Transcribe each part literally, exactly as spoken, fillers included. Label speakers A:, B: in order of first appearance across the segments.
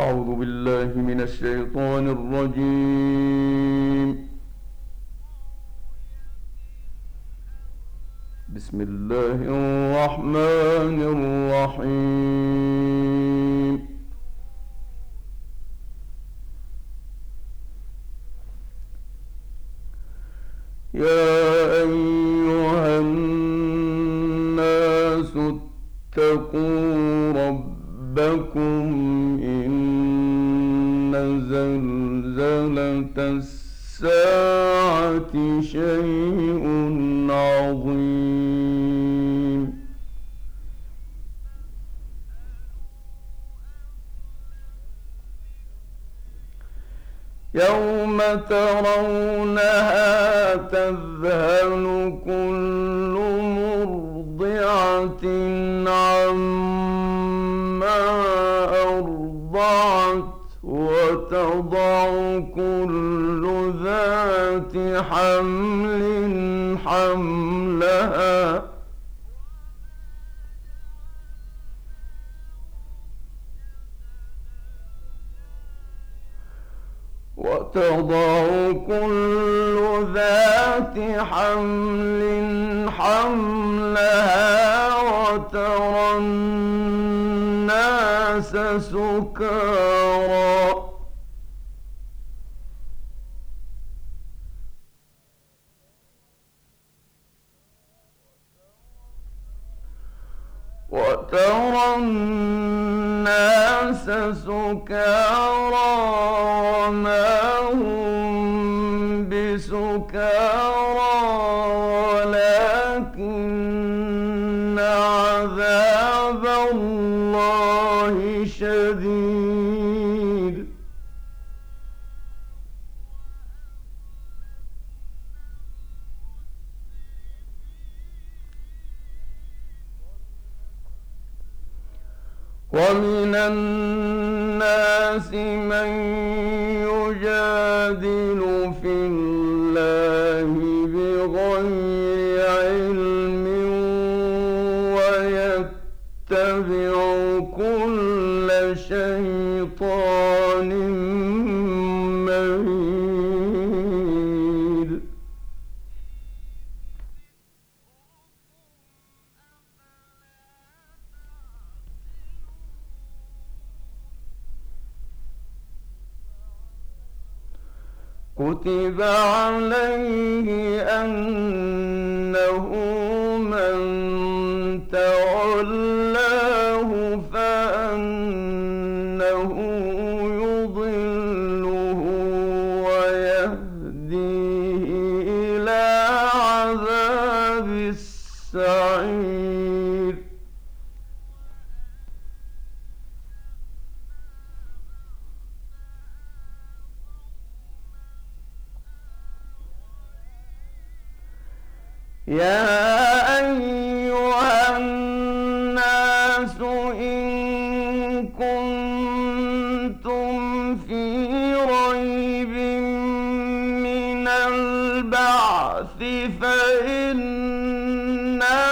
A: أعوذ بالله من الشيطان الرجيم. بسم الله الرحمن الرحيم. يا أيها الناس اتقوا ربكم إن زلزلة الساعة شيء عظيم. يوم ترونها تذهل كل مرضعة عما أرضعت وتضع كل ذات حمل حملها وتضع كل ذات حمل حملها وترى الناس سكارى وترى الناس سكارى وما هم بسكارى ولكن عذاب الله شديد. ومن الناس من يجادل في الله بغير علم ويتبع كل شيطان مريد. كتب عليه أنه من تولاه فأنه يضله ويهديه إلى عذاب السعير. يا أيها الناس إن كنتم في ريب من البعث فإنا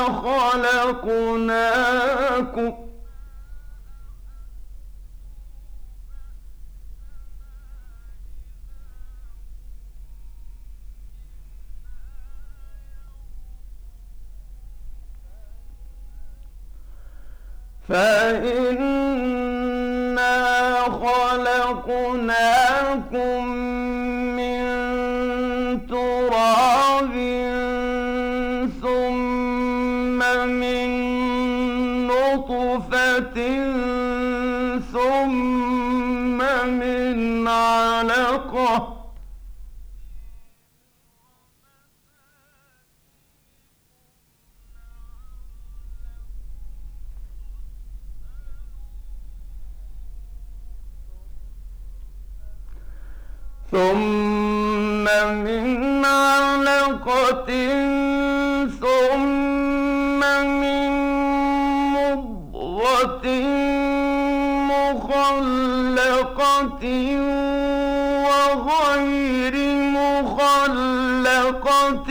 A: خلقناكم فإنا خلقناكم من تراب ثم من نطفة ثم من علقة ثم من علقة ثم من مضغة مخلقة وغير مخلقة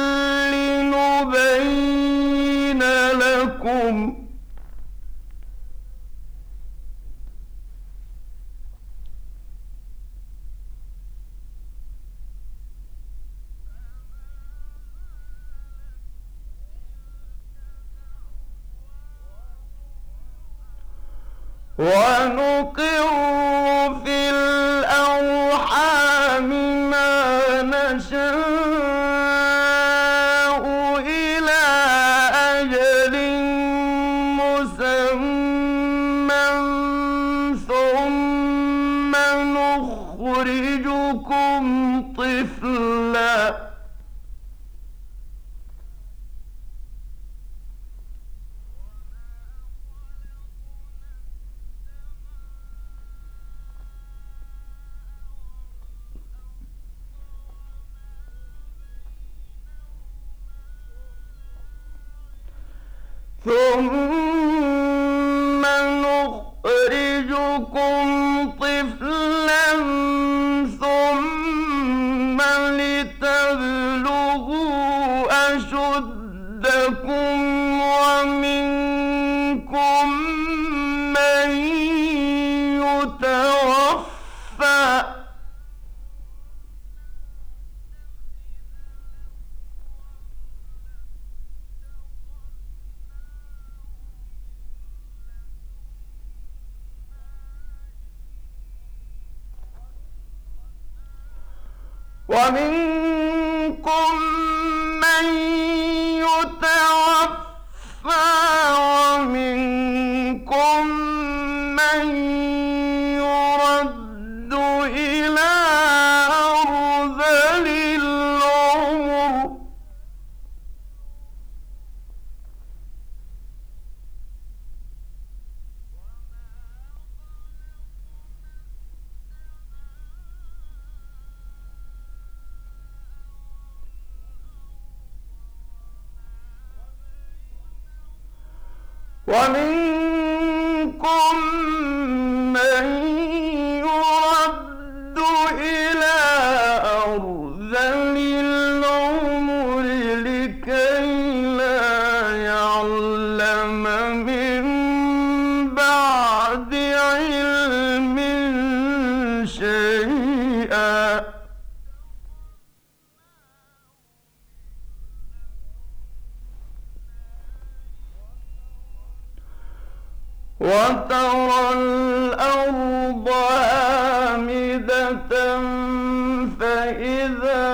A: لنبين لكم ونقر في الأرحام ما نشاء إلى أجل مسمى ثم نخرجكم طفلا ثم نخرجكم طفلا ثم لتبلغوا أشدكم ومنكم من يتوفى ومنكم من يتوفى ومنكم من يرد إلى أرذل العمر ومنكم من يرد إلى أرذل العمر لكي لا يعلم من بعد علم شيئا وترى الأرض هامدة فإذا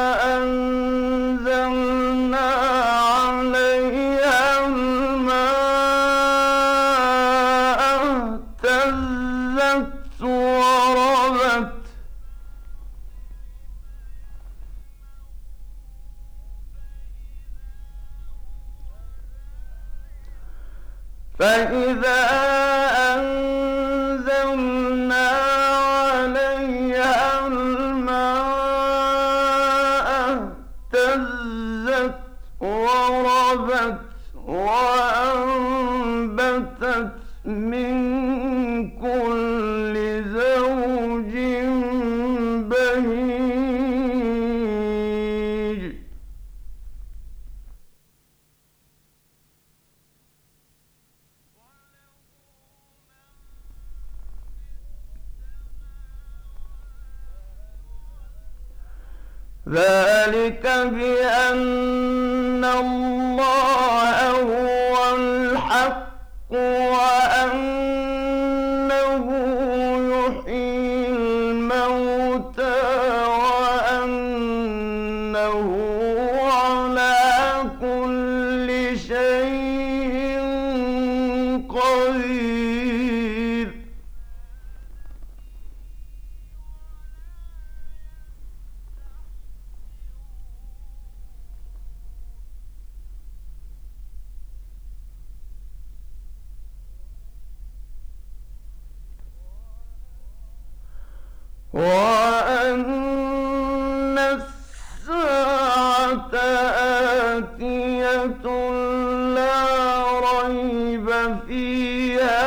A: أنزلنا عليها الماء اهتزت وربت فإذا أنزلنا عليها الماء اهتزت وربت وأنبتت من كل زوج بهيج ذلك بأن الله هو الحق وأنه يحيي الموتى وأنه على كل شيء قدير وأن الساعة آتية لا ريب فيها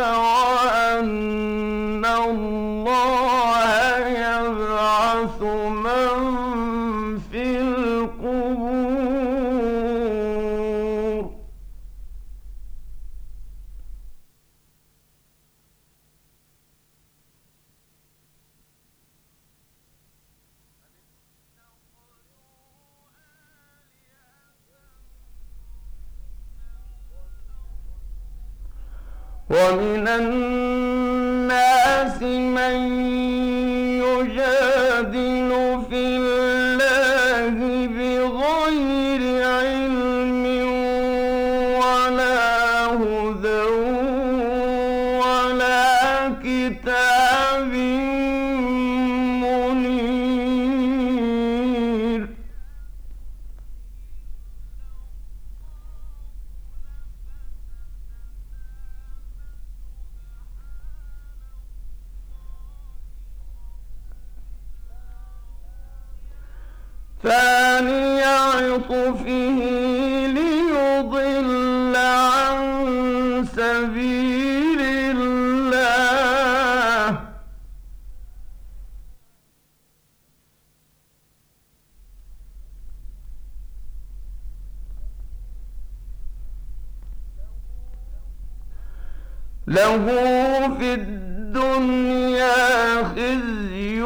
A: وأن الله يبعث من في القبور ومن الناس من يجادل في الله بغير علم ولا هدى ولا كتاب منير. ثاني عطفه ليضل عن سبيل الله له في الدنيا خزي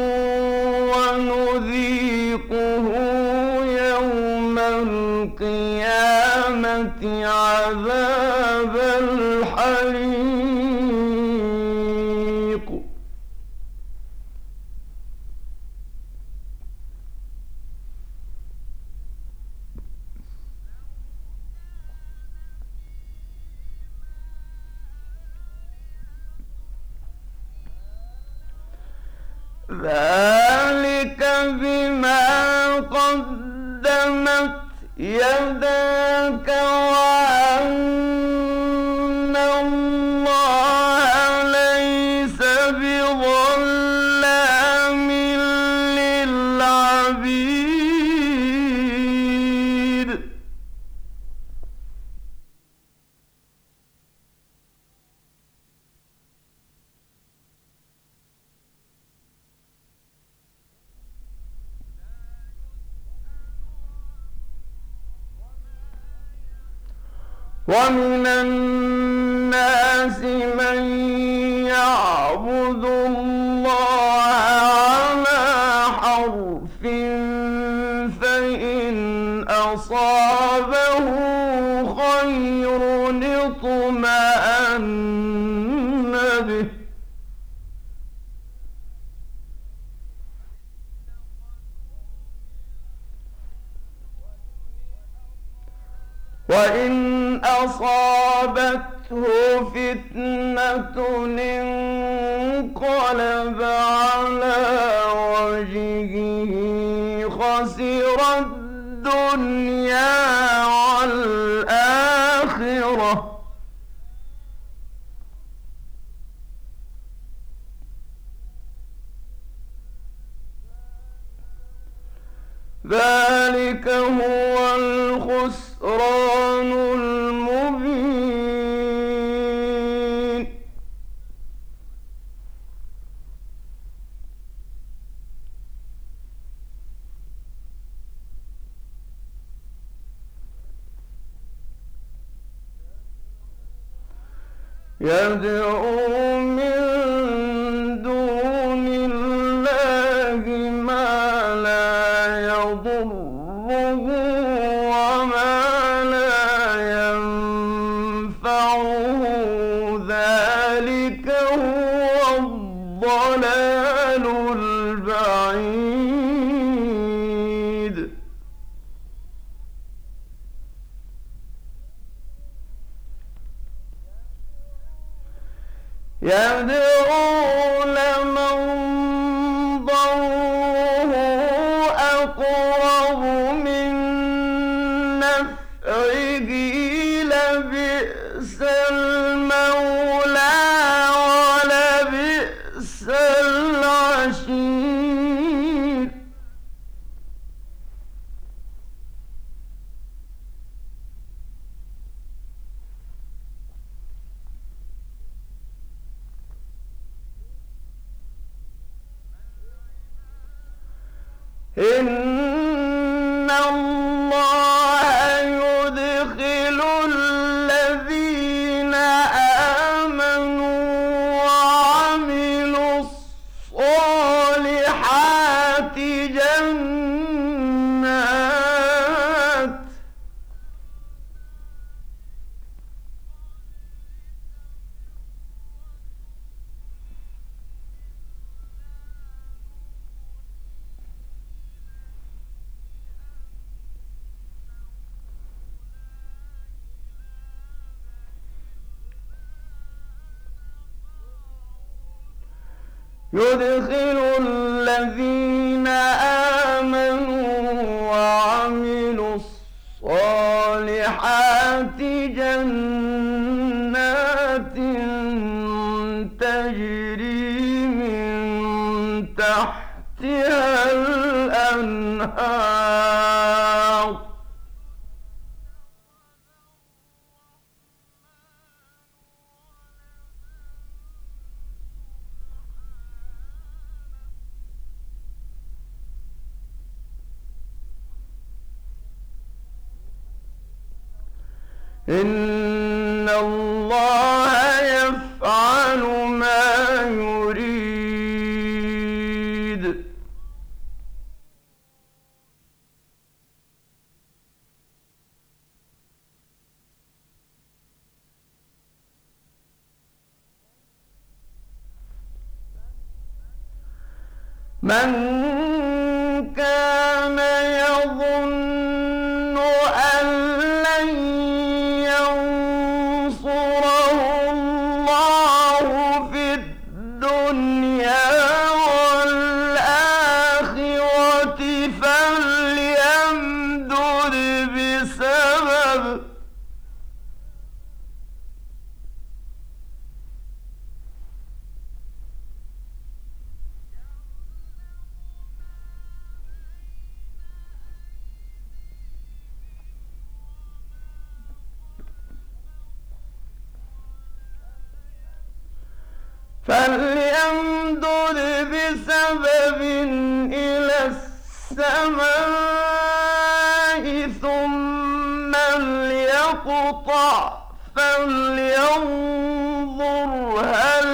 A: ونذيقه يوم القيامة عذاب الحريق. ذلك بما قدمت يداك وأن الله ليس بظلام للعبيد. ومن الناس من يعبد الله على حرف فإن أصابه خير اطمأن به وإن أصابته فتنة انقلب على وجهه خسر الدنيا والآخرة ذلك هو الخسران المبين. يدعو من دون الله ما لا يضره وما لا ينفعه ذلك هو الضلال البعيد. يدعو لمن ضره أقرب من نفعه لبئس المولى ولبئس العشير. إن الله يدخل الذين آمنوا وعملوا الصالحات جنات يدخل الذين آمنوا وعملوا الصالحات جنات تجري من تحتها الأنهار إن الله يفعل ما يريد. من كان يظن أن لن ينصره الله في الدنيا والآخرة فليمدد بسبب فليمدد بسبب إلى السماء ثم ليقطع فلينظر هل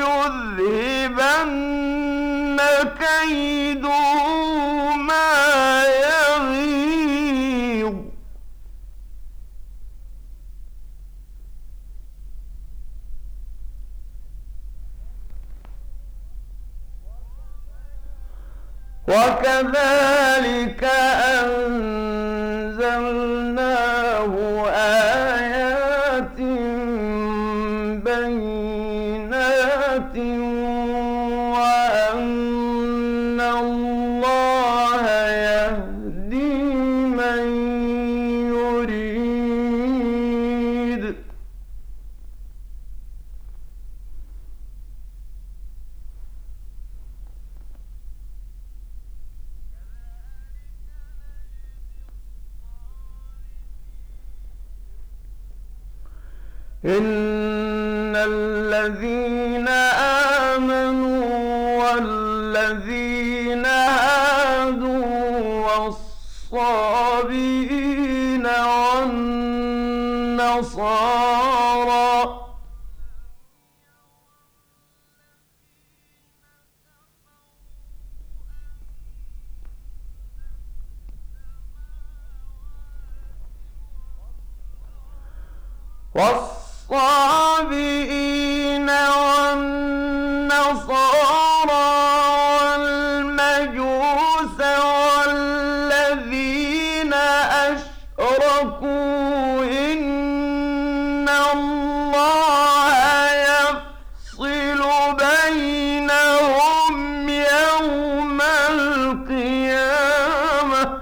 A: يذهبن كيده ما يغيظ. وكذلك أنزلناه آيات بينات وأن الله يهدي من يريد. إن الذين آمنوا والذين هادوا والصابئين والنصارى والصابئين والنصارى والمجوس والذين أشركوا إن الله يفصل بينهم يوم القيامة.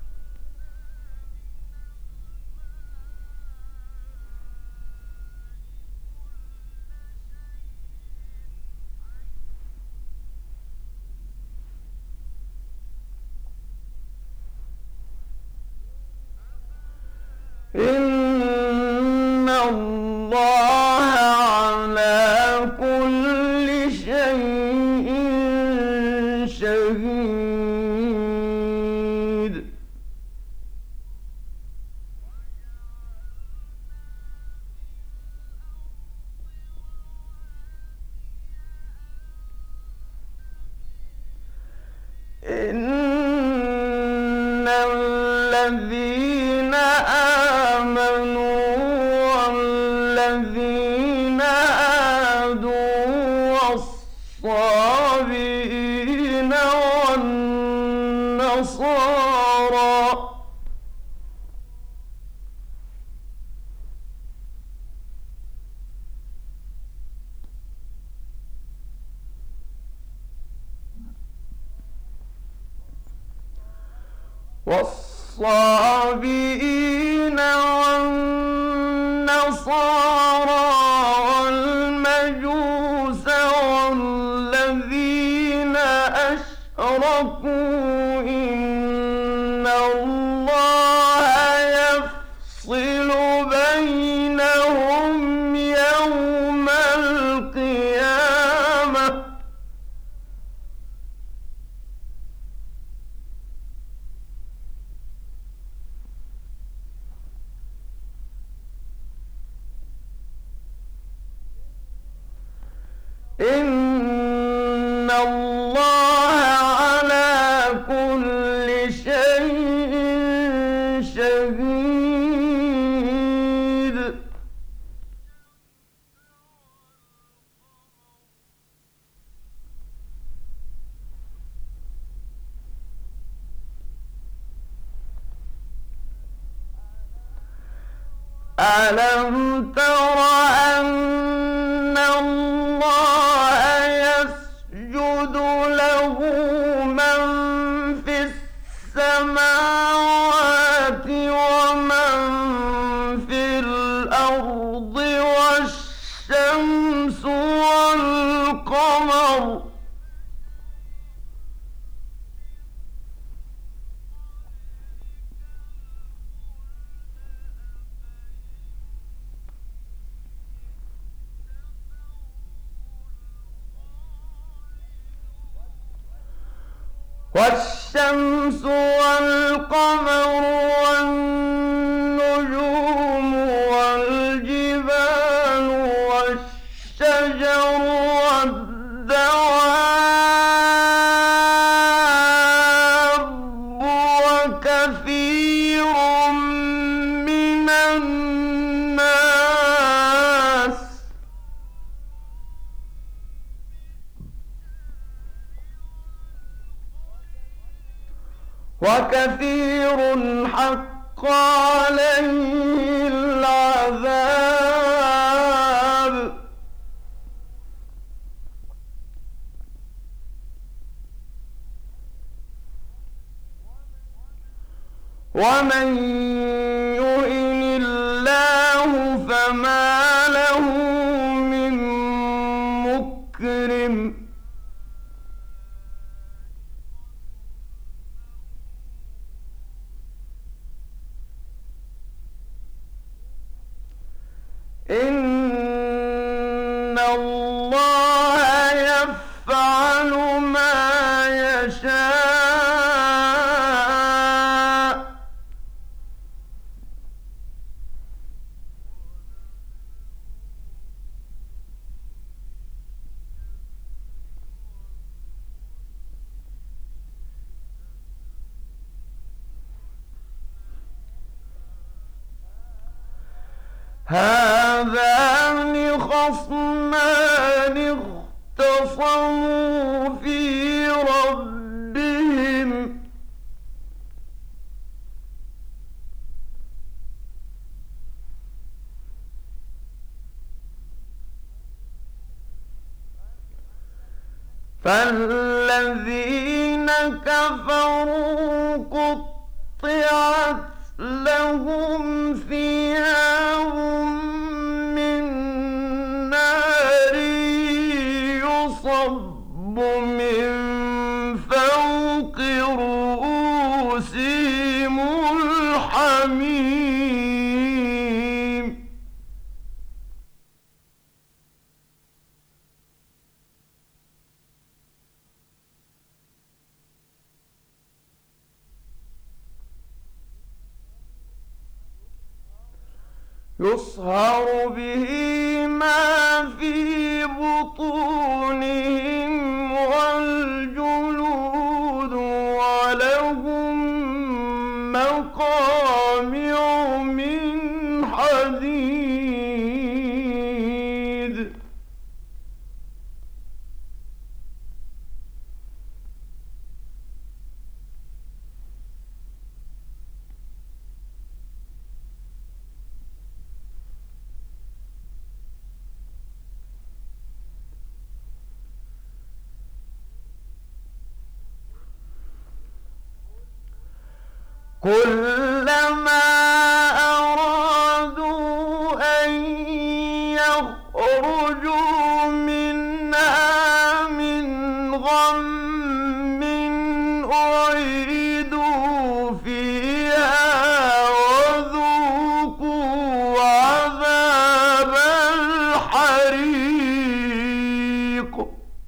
A: إن الله على كل شيء شهيد. إن الذين آمنوا والذين هادوا والصابئين والنصارى والصابئين والنصارى والمجوس والذين أشركوا إن الله يفصل بينهم يوم القيامة إن الله على كل شيء شهيد ألم تر أن الله يسجد له من في السماوات ومن في الأرض والشمس والقمر والشمس والقمر والنجوم والجبال والشجر والدواب وكثير من الناس وكثير حق عليه العذاب ومن يهن الله فما له من مكرم إن الله يفعل ما يشاء هذان خصمان اختصموا في ربهم فالذين كفروا قطعت لهم ثياب من نار يصب من فوق رؤوسهم الحميم يصهر به ما في بطونهم والجلود ولهم مقامع من حديد كلما أرادوا أن يخرجوا منها من غم أعيدوا فيها وذوقوا عذاب الحريق.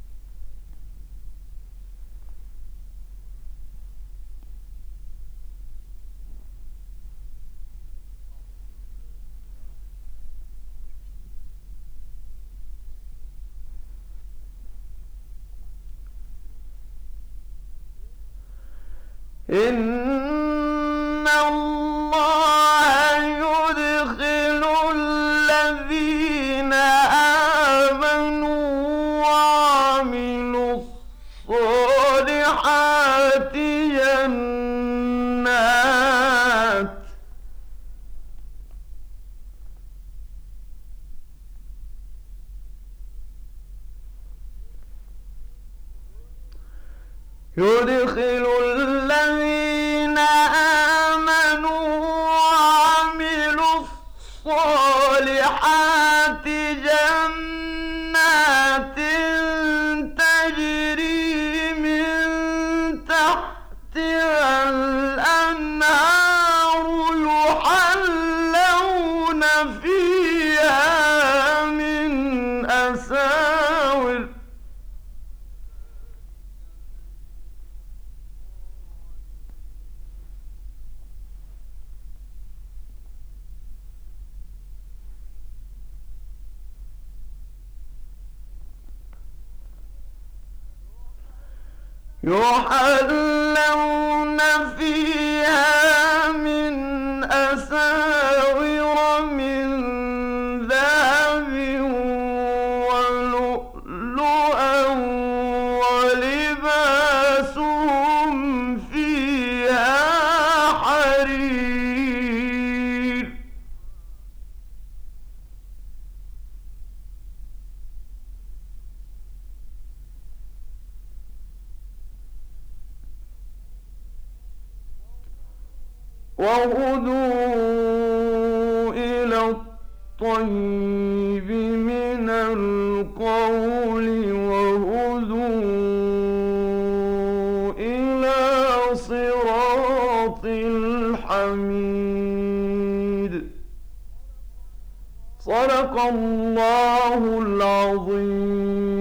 A: إن الله يدخل الذين آمنوا وعملوا الصالحات جنات يدخل الذين آمنوا وعملوا الصالحات جنات تجري من تحتها الأنهار يحلون فيها من أساور يحلون فيها من أساور من ذهب ولؤلؤا ولباسهم فيها حرير. وهدوا إلى الطيب من القول وهدوا إلى صراط الحميد. صدق الله العظيم.